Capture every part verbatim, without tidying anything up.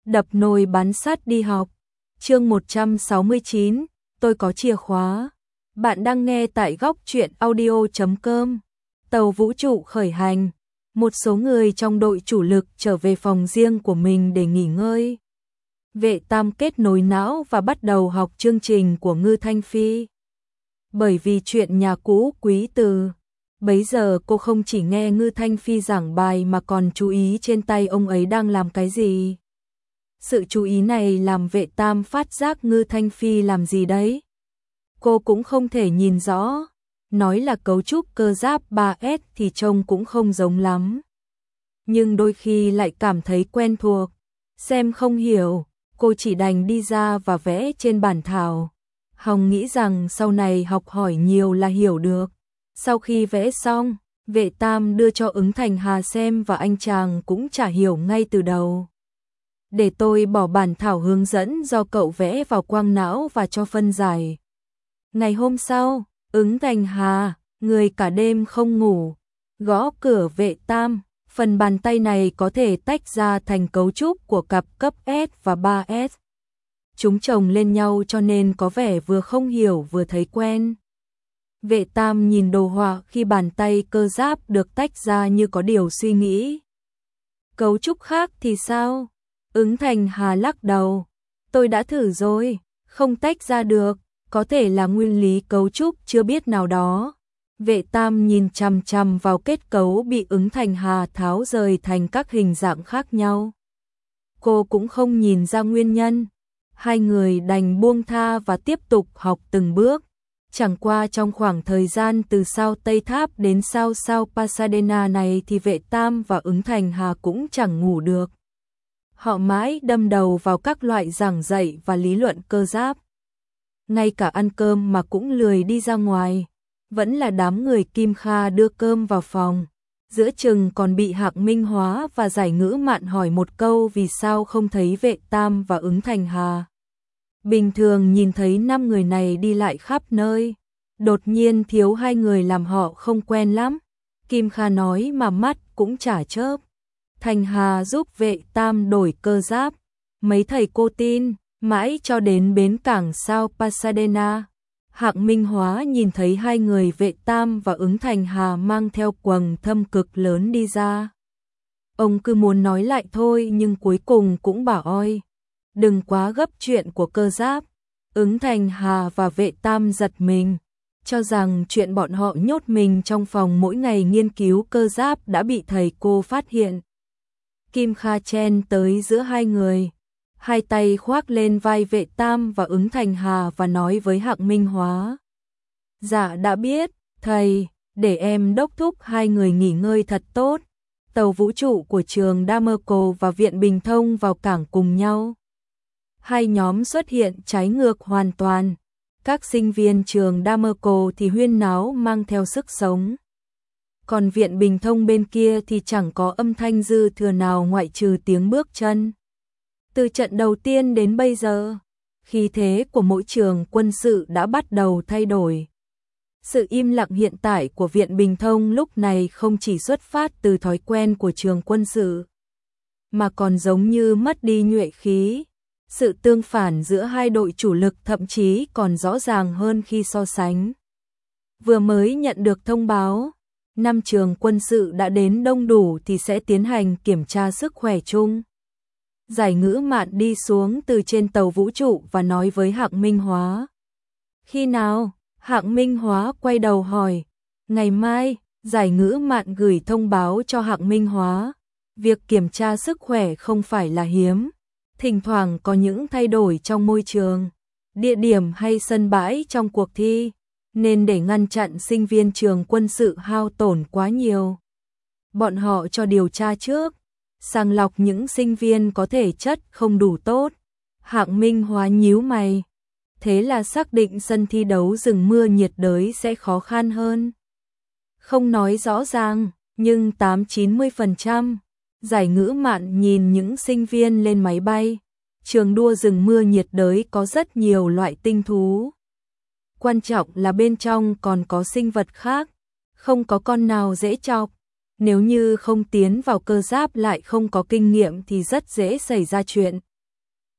Đập nồi bán sắt đi học. Chương một trăm sáu mươi chín, tôi có chìa khóa. Bạn đang nghe tại góc truyện audio chấm com. Tàu vũ trụ khởi hành. Một số người trong đội chủ lực trở về phòng riêng của mình để nghỉ ngơi. Vệ Tam kết nối não và bắt đầu học chương trình của Ngư Thanh Phi. Bởi vì chuyện nhà cũ quý từ, bấy giờ cô không chỉ nghe Ngư Thanh Phi giảng bài mà còn chú ý trên tay ông ấy đang làm cái gì. Sự chú ý này làm Vệ Tam phát giác Ngư Thanh Phi làm gì đấy. Cô cũng không thể nhìn rõ, nói là cấu trúc cơ giáp ba S thì trông cũng không giống lắm. Nhưng đôi khi lại cảm thấy quen thuộc, xem không hiểu, cô chỉ đành đi ra và vẽ trên bản thảo. Hồng nghĩ rằng sau này học hỏi nhiều là hiểu được. Sau khi vẽ xong, Vệ Tam đưa cho Ứng Thành Hà xem và anh chàng cũng chả hiểu ngay từ đầu. Để tôi bỏ bản thảo hướng dẫn do cậu vẽ vào quang não và cho phân giải. Ngày hôm sau, Ứng Thành Hà, người cả đêm không ngủ, gõ cửa Vệ Tam. Phần bàn tay này có thể tách ra thành cấu trúc của cặp cấp S và ba S. Chúng chồng lên nhau cho nên có vẻ vừa không hiểu vừa thấy quen. Vệ Tam nhìn đồ họa khi bàn tay cơ giáp được tách ra như có điều suy nghĩ. Cấu trúc khác thì sao? Ứng Thành Hà lắc đầu. Tôi đã thử rồi, không tách ra được, có thể là nguyên lý cấu trúc chưa biết nào đó. Vệ Tam nhìn chằm chằm vào kết cấu bị Ứng Thành Hà tháo rời thành các hình dạng khác nhau. Cô cũng không nhìn ra nguyên nhân. Hai người đành buông tha và tiếp tục học từng bước. Chẳng qua trong khoảng thời gian từ sao Tây Tháp đến sao sao Pasadena này thì Vệ Tam và Ứng Thành Hà cũng chẳng ngủ được. Họ mãi đâm đầu vào các loại giảng dạy và lý luận cơ giáp. Ngay cả ăn cơm mà cũng lười đi ra ngoài. Vẫn là đám người Kim Kha đưa cơm vào phòng. Giữa chừng còn bị Hạc Minh Hóa và Giải Ngữ Mạn hỏi một câu vì sao không thấy Vệ Tam và Ứng Thành Hà. Bình thường nhìn thấy năm người này đi lại khắp nơi. Đột nhiên thiếu hai người làm họ không quen lắm. Kim Kha nói mà mắt cũng chả chớp. Thành Hà giúp Vệ Tam đổi cơ giáp. Mấy thầy cô tin, mãi cho đến bến cảng sao Pasadena. Hạc Minh Hóa nhìn thấy hai người Vệ Tam và Ứng Thành Hà mang theo quầng thâm cực lớn đi ra. Ông cứ muốn nói lại thôi nhưng cuối cùng cũng bảo oi. Đừng quá gấp chuyện của cơ giáp. Ứng Thành Hà và Vệ Tam giật mình, cho rằng chuyện bọn họ nhốt mình trong phòng mỗi ngày nghiên cứu cơ giáp đã bị thầy cô phát hiện. Kim Kha chen tới giữa hai người, hai tay khoác lên vai Vệ Tam và Ứng Thành Hà và nói với Hạc Minh Hóa. Dạ đã biết, thầy, để em đốc thúc hai người nghỉ ngơi thật tốt. Tàu vũ trụ của trường Damerco và Viện Bình Thông vào cảng cùng nhau. Hai nhóm xuất hiện trái ngược hoàn toàn. Các sinh viên trường Damerco thì huyên náo mang theo sức sống. Còn Viện Bình Thông bên kia thì chẳng có âm thanh dư thừa nào ngoại trừ tiếng bước chân. Từ trận đầu tiên đến bây giờ, khí thế của mỗi trường quân sự đã bắt đầu thay đổi. Sự im lặng hiện tại của Viện Bình Thông lúc này không chỉ xuất phát từ thói quen của trường quân sự, mà còn giống như mất đi nhuệ khí. Sự tương phản giữa hai đội chủ lực thậm chí còn rõ ràng hơn khi so sánh. Vừa mới nhận được thông báo, năm trường quân sự đã đến đông đủ thì sẽ tiến hành kiểm tra sức khỏe chung. Giải Ngữ Mạn đi xuống từ trên tàu vũ trụ và nói với Hạc Minh Hóa. Khi nào? Hạc Minh Hóa quay đầu hỏi. Ngày mai, Giải Ngữ Mạn gửi thông báo cho Hạc Minh Hóa. Việc kiểm tra sức khỏe không phải là hiếm. Thỉnh thoảng có những thay đổi trong môi trường, địa điểm hay sân bãi trong cuộc thi, nên để ngăn chặn sinh viên trường quân sự hao tổn quá nhiều. Bọn họ cho điều tra trước, sàng lọc những sinh viên có thể chất không đủ tốt. Hạc Minh Hóa nhíu mày. Thế là xác định sân thi đấu rừng mưa nhiệt đới sẽ khó khăn hơn. Không nói rõ ràng, nhưng tám chín mươi phần trăm. Giải Ngữ Mạn nhìn những sinh viên lên máy bay. Trường đua rừng mưa nhiệt đới có rất nhiều loại tinh thú. Quan trọng là bên trong còn có sinh vật khác, không có con nào dễ chọc. Nếu như không tiến vào cơ giáp lại không có kinh nghiệm thì rất dễ xảy ra chuyện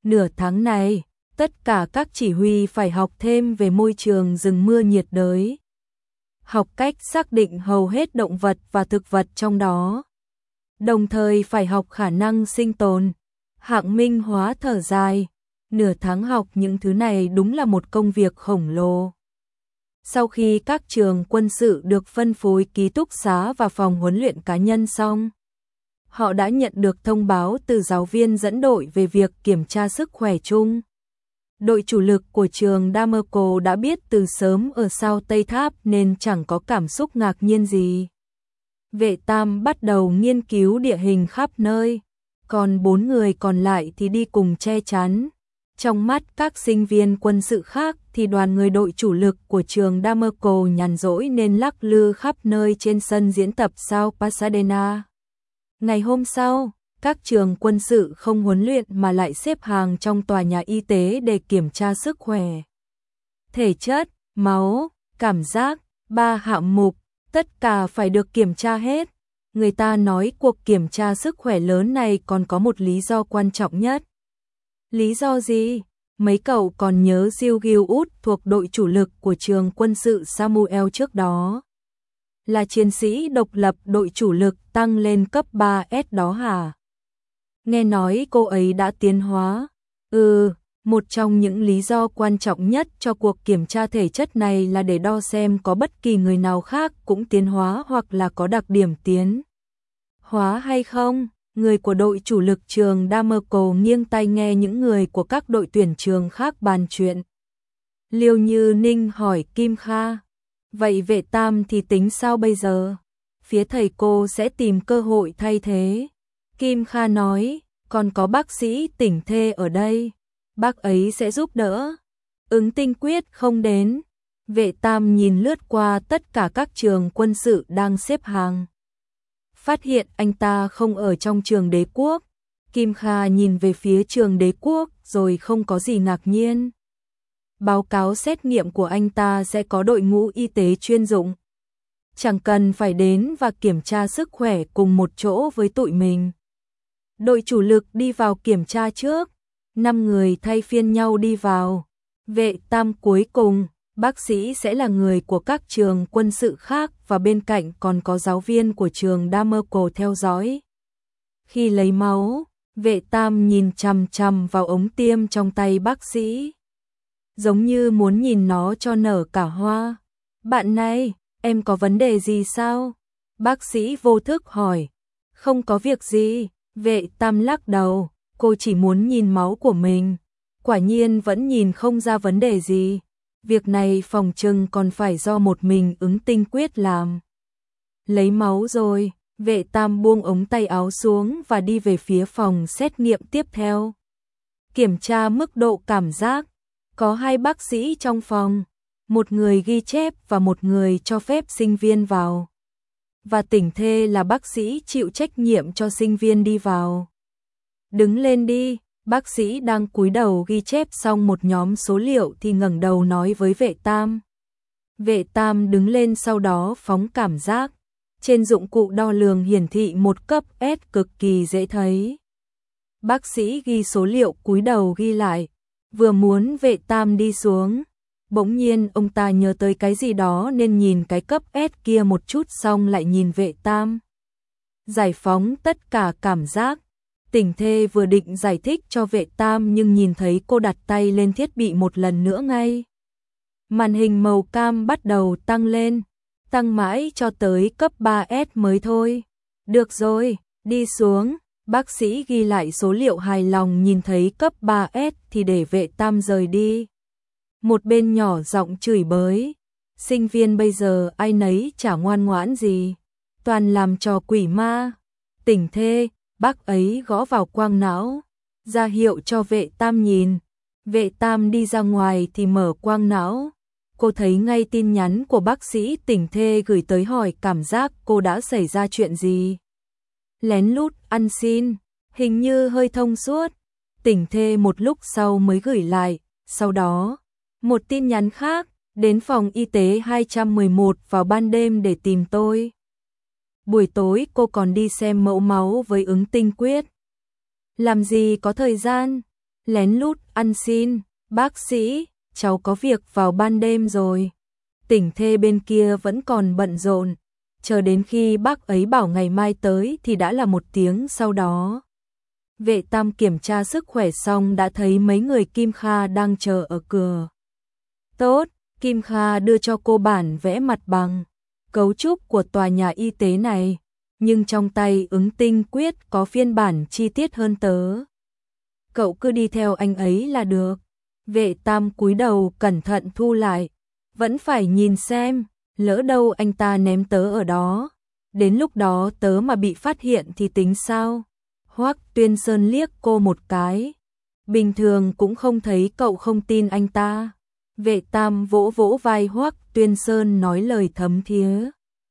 Nửa tháng này, tất cả các chỉ huy phải học thêm về môi trường rừng mưa nhiệt đới. Học cách xác định hầu hết động vật và thực vật trong đó. Đồng thời phải học khả năng sinh tồn. Hạng Minh Hóa thở dài. Nửa tháng học những thứ này đúng là một công việc khổng lồ. Sau khi các trường quân sự được phân phối ký túc xá và phòng huấn luyện cá nhân xong, họ đã nhận được thông báo từ giáo viên dẫn đội về việc kiểm tra sức khỏe chung. Đội chủ lực của trường Damerco đã biết từ sớm ở sau Tây Tháp nên chẳng có cảm xúc ngạc nhiên gì. Vệ Tam bắt đầu nghiên cứu địa hình khắp nơi, còn bốn người còn lại thì đi cùng che chắn. Trong mắt các sinh viên quân sự khác thì đoàn người đội chủ lực của trường Damerco nhàn rỗi nên lắc lư khắp nơi trên sân diễn tập South Pasadena. Ngày hôm sau, các trường quân sự không huấn luyện mà lại xếp hàng trong tòa nhà y tế để kiểm tra sức khỏe. Thể chất, máu, cảm giác, ba hạng mục, tất cả phải được kiểm tra hết. Người ta nói cuộc kiểm tra sức khỏe lớn này còn có một lý do quan trọng nhất. Lý do gì? Mấy cậu còn nhớ Jill Gilwood thuộc đội chủ lực của trường quân sự Samuel trước đó. Là chiến sĩ độc lập đội chủ lực tăng lên cấp ba S đó hả? Nghe nói cô ấy đã tiến hóa. Ừ, một trong những lý do quan trọng nhất cho cuộc kiểm tra thể chất này là để đo xem có bất kỳ người nào khác cũng tiến hóa hoặc là có đặc điểm tiến hóa hay không. Người của đội chủ lực trường Damerco nghiêng tai nghe những người của các đội tuyển trường khác bàn chuyện. Liêu Như Ninh hỏi Kim Kha, vậy Vệ Tam thì tính sao bây giờ? Phía thầy cô sẽ tìm cơ hội thay thế. Kim Kha nói, còn có bác sĩ Tỉnh Thê ở đây, bác ấy sẽ giúp đỡ. Ứng Tinh Quyết không đến. Vệ Tam nhìn lướt qua tất cả các trường quân sự đang xếp hàng. Phát hiện anh ta không ở trong trường Đế Quốc. Kim Kha nhìn về phía trường Đế Quốc rồi không có gì ngạc nhiên. Báo cáo xét nghiệm của anh ta sẽ có đội ngũ y tế chuyên dụng. Chẳng cần phải đến và kiểm tra sức khỏe cùng một chỗ với tụi mình. Đội chủ lực đi vào kiểm tra trước. Năm người thay phiên nhau đi vào. Vệ Tam cuối cùng, bác sĩ sẽ là người của các trường quân sự khác và bên cạnh còn có giáo viên của trường Damerco theo dõi. Khi lấy máu, Vệ Tam nhìn chằm chằm vào ống tiêm trong tay bác sĩ. Giống như muốn nhìn nó cho nở cả hoa. Bạn này, em có vấn đề gì sao? Bác sĩ vô thức hỏi. Không có việc gì, Vệ Tam lắc đầu, cô chỉ muốn nhìn máu của mình. Quả nhiên vẫn nhìn không ra vấn đề gì. Việc này phòng trừng còn phải do một mình Ứng Tinh Quyết làm. Lấy máu rồi, Vệ Tam buông ống tay áo xuống và đi về phía phòng xét nghiệm tiếp theo. Kiểm tra mức độ cảm giác. Có hai bác sĩ trong phòng, một người ghi chép và một người cho phép sinh viên vào. Và Tỉnh Thê là bác sĩ chịu trách nhiệm cho sinh viên đi vào. Đứng lên đi, bác sĩ đang cúi đầu ghi chép xong một nhóm số liệu thì ngẩng đầu nói với Vệ Tam. Vệ Tam đứng lên sau đó phóng cảm giác. Trên dụng cụ đo lường hiển thị một cấp S cực kỳ dễ thấy. Bác sĩ ghi số liệu cúi đầu ghi lại. Vừa muốn Vệ Tam đi xuống, bỗng nhiên ông ta nhớ tới cái gì đó nên nhìn cái cấp S kia một chút xong lại nhìn Vệ Tam. Giải phóng tất cả cảm giác. Tỉnh Thê vừa định giải thích cho Vệ Tam nhưng nhìn thấy cô đặt tay lên thiết bị một lần nữa ngay. Màn hình màu cam bắt đầu tăng lên, tăng mãi cho tới cấp ba S mới thôi. Được rồi, đi xuống. Bác sĩ ghi lại số liệu hài lòng nhìn thấy cấp ba S thì để Vệ Tam rời đi. Một bên nhỏ giọng chửi bới. Sinh viên bây giờ ai nấy chả ngoan ngoãn gì. Toàn làm trò quỷ ma. Tỉnh Thê, bác ấy gõ vào quang não. Ra hiệu cho Vệ Tam nhìn. Vệ Tam đi ra ngoài thì mở quang não. Cô thấy ngay tin nhắn của bác sĩ Tỉnh Thê gửi tới hỏi cảm giác cô đã xảy ra chuyện gì. Lén lút ăn xin, hình như hơi thông suốt. Tỉnh Thê một lúc sau mới gửi lại, sau đó, một tin nhắn khác, đến phòng y tế hai trăm mười một vào ban đêm để tìm tôi. Buổi tối cô còn đi xem mẫu máu với Ứng Tinh Quyết. Làm gì có thời gian, lén lút ăn xin, bác sĩ, cháu có việc vào ban đêm rồi. Tỉnh thê bên kia vẫn còn bận rộn, chờ đến khi bác ấy bảo ngày mai tới thì đã là một tiếng sau đó. Vệ Tam kiểm tra sức khỏe xong đã thấy mấy người Kim Kha đang chờ ở cửa. Tốt, Kim Kha đưa cho cô bản vẽ mặt bằng, cấu trúc của tòa nhà y tế này, nhưng trong tay Ứng Tinh Quyết có phiên bản chi tiết hơn tớ. Cậu cứ đi theo anh ấy là được. Vệ Tam cúi đầu cẩn thận thu lại, vẫn phải nhìn xem, lỡ đâu anh ta ném tớ ở đó, đến lúc đó tớ mà bị phát hiện thì tính sao? Hoắc Tuyên Sơn liếc cô một cái, bình thường cũng không thấy cậu không tin anh ta. Vệ Tam vỗ vỗ vai Hoắc Tuyên Sơn nói lời thấm thía.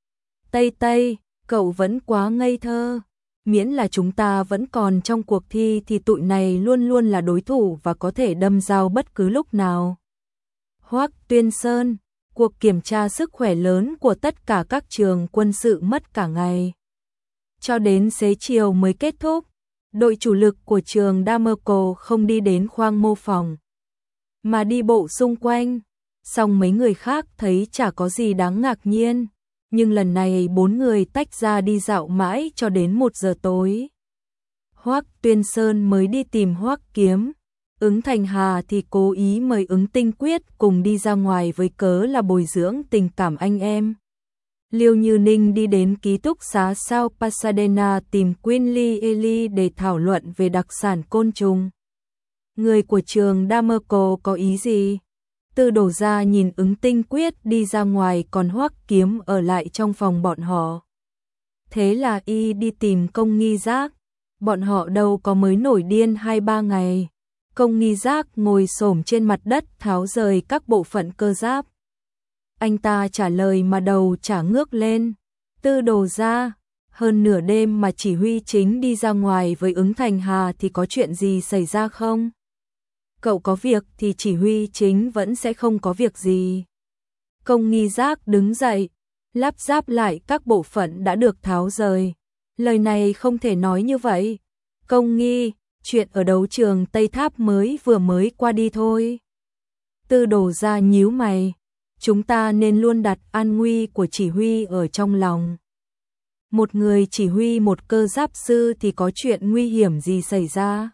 Tây Tây, cậu vẫn quá ngây thơ, miễn là chúng ta vẫn còn trong cuộc thi thì tụi này luôn luôn là đối thủ và có thể đâm dao bất cứ lúc nào. Hoắc Tuyên Sơn, cuộc kiểm tra sức khỏe lớn của tất cả các trường quân sự mất cả ngày. Cho đến xế chiều mới kết thúc, đội chủ lực của trường Damerco không đi đến khoang mô phỏng, mà đi bộ xung quanh. Xong mấy người khác thấy chả có gì đáng ngạc nhiên, nhưng lần này bốn người tách ra đi dạo mãi cho đến một giờ tối. Hoắc Tuyên Sơn mới đi tìm Hoắc Kiếm, Ứng Thành Hà thì cố ý mời Ứng Tinh Quyết cùng đi ra ngoài với cớ là bồi dưỡng tình cảm anh em. Liêu Như Ninh đi đến ký túc xá Sao Pasadena tìm Quincy Eli để thảo luận về đặc sản côn trùng. Người của trường Damerco có ý gì? Tư Đổ Gia nhìn Ứng Tinh Quyết đi ra ngoài còn Hoắc Kiếm ở lại trong phòng bọn họ. Thế là y đi tìm Công Nghi Giác, bọn họ đâu có mới nổi điên hai ba ngày. Công Nghi Giác ngồi xổm trên mặt đất tháo rời các bộ phận cơ giáp. Anh ta trả lời mà đầu chả ngước lên. Tư Đồ Gia, hơn nửa đêm mà chỉ huy chính đi ra ngoài với Ứng Thành Hà thì có chuyện gì xảy ra không? Cậu có việc thì chỉ huy chính vẫn sẽ không có việc gì. Công Nghi Giác đứng dậy, lắp ráp lại các bộ phận đã được tháo rời. Lời này không thể nói như vậy. Công Nghi, chuyện ở đấu trường Tây Tháp mới vừa mới qua đi thôi. Tư Đồ Gia nhíu mày. Chúng ta nên luôn đặt an nguy của chỉ huy ở trong lòng. Một người chỉ huy một cơ giáp sư thì có chuyện nguy hiểm gì xảy ra?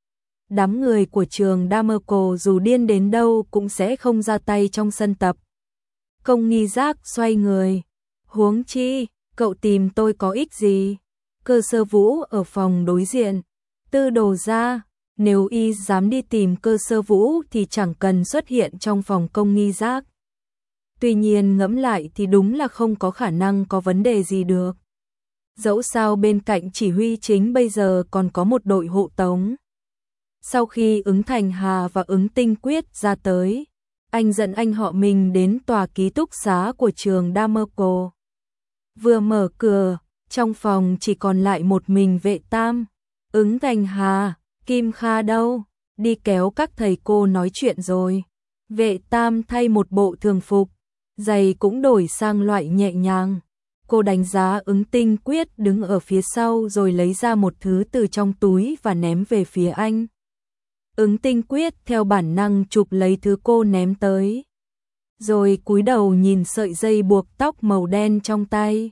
Đám người của trường Damerco dù điên đến đâu cũng sẽ không ra tay trong sân tập. Công Nghi Giác xoay người. Huống chi, cậu tìm tôi có ích gì? Cơ Sơ Vũ ở phòng đối diện. Tư Đồ Gia, nếu y dám đi tìm Cơ Sơ Vũ thì chẳng cần xuất hiện trong phòng Công Nghi Giác. Tuy nhiên ngẫm lại thì đúng là không có khả năng có vấn đề gì được. Dẫu sao bên cạnh chỉ huy chính bây giờ còn có một đội hộ tống. Sau khi Ứng Thành Hà và Ứng Tinh Quyết ra tới, anh dẫn anh họ mình đến tòa ký túc xá của trường Damerco. Vừa mở cửa, trong phòng chỉ còn lại một mình Vệ Tam. Ứng Thành Hà, Kim Kha đâu? Đi kéo các thầy cô nói chuyện rồi. Vệ Tam thay một bộ thường phục, giày cũng đổi sang loại nhẹ nhàng. Cô đánh giá Ứng Tinh Quyết đứng ở phía sau rồi lấy ra một thứ từ trong túi và ném về phía anh. Ứng Tinh Quyết theo bản năng chụp lấy thứ cô ném tới, rồi cúi đầu nhìn sợi dây buộc tóc màu đen trong tay.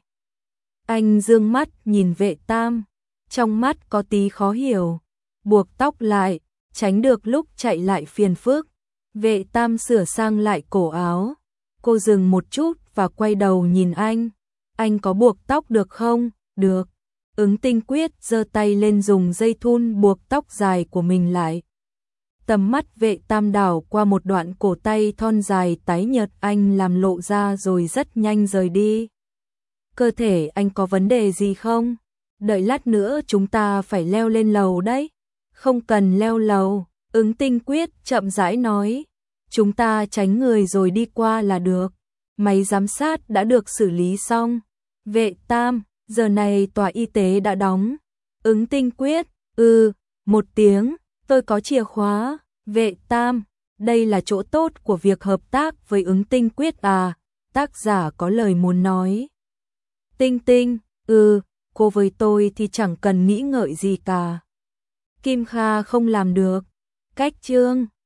Anh dương mắt nhìn Vệ Tam, trong mắt có tí khó hiểu. Buộc tóc lại, tránh được lúc chạy lại phiền phức. Vệ Tam sửa sang lại cổ áo. Cô dừng một chút và quay đầu nhìn anh. Anh có buộc tóc được không? Được. Ứng Tinh Quyết giơ tay lên dùng dây thun buộc tóc dài của mình lại. Tầm mắt Vệ Tam đảo qua một đoạn cổ tay thon dài tái nhợt anh làm lộ ra rồi rất nhanh rời đi. Cơ thể anh có vấn đề gì không? Đợi lát nữa chúng ta phải leo lên lầu đấy. Không cần leo lầu, Ứng Tinh Quyết chậm rãi nói. Chúng ta tránh người rồi đi qua là được. Máy giám sát đã được xử lý xong. Vệ Tam, giờ này tòa y tế đã đóng. Ứng Tinh Quyết, ừ, một tiếng, tôi có chìa khóa. Vệ Tam, đây là chỗ tốt của việc hợp tác với Ứng Tinh Quyết à? Tác giả có lời muốn nói. Tinh Tinh, ừ, cô với tôi thì chẳng cần nghĩ ngợi gì cả. Kim Kha không làm được. Cách chương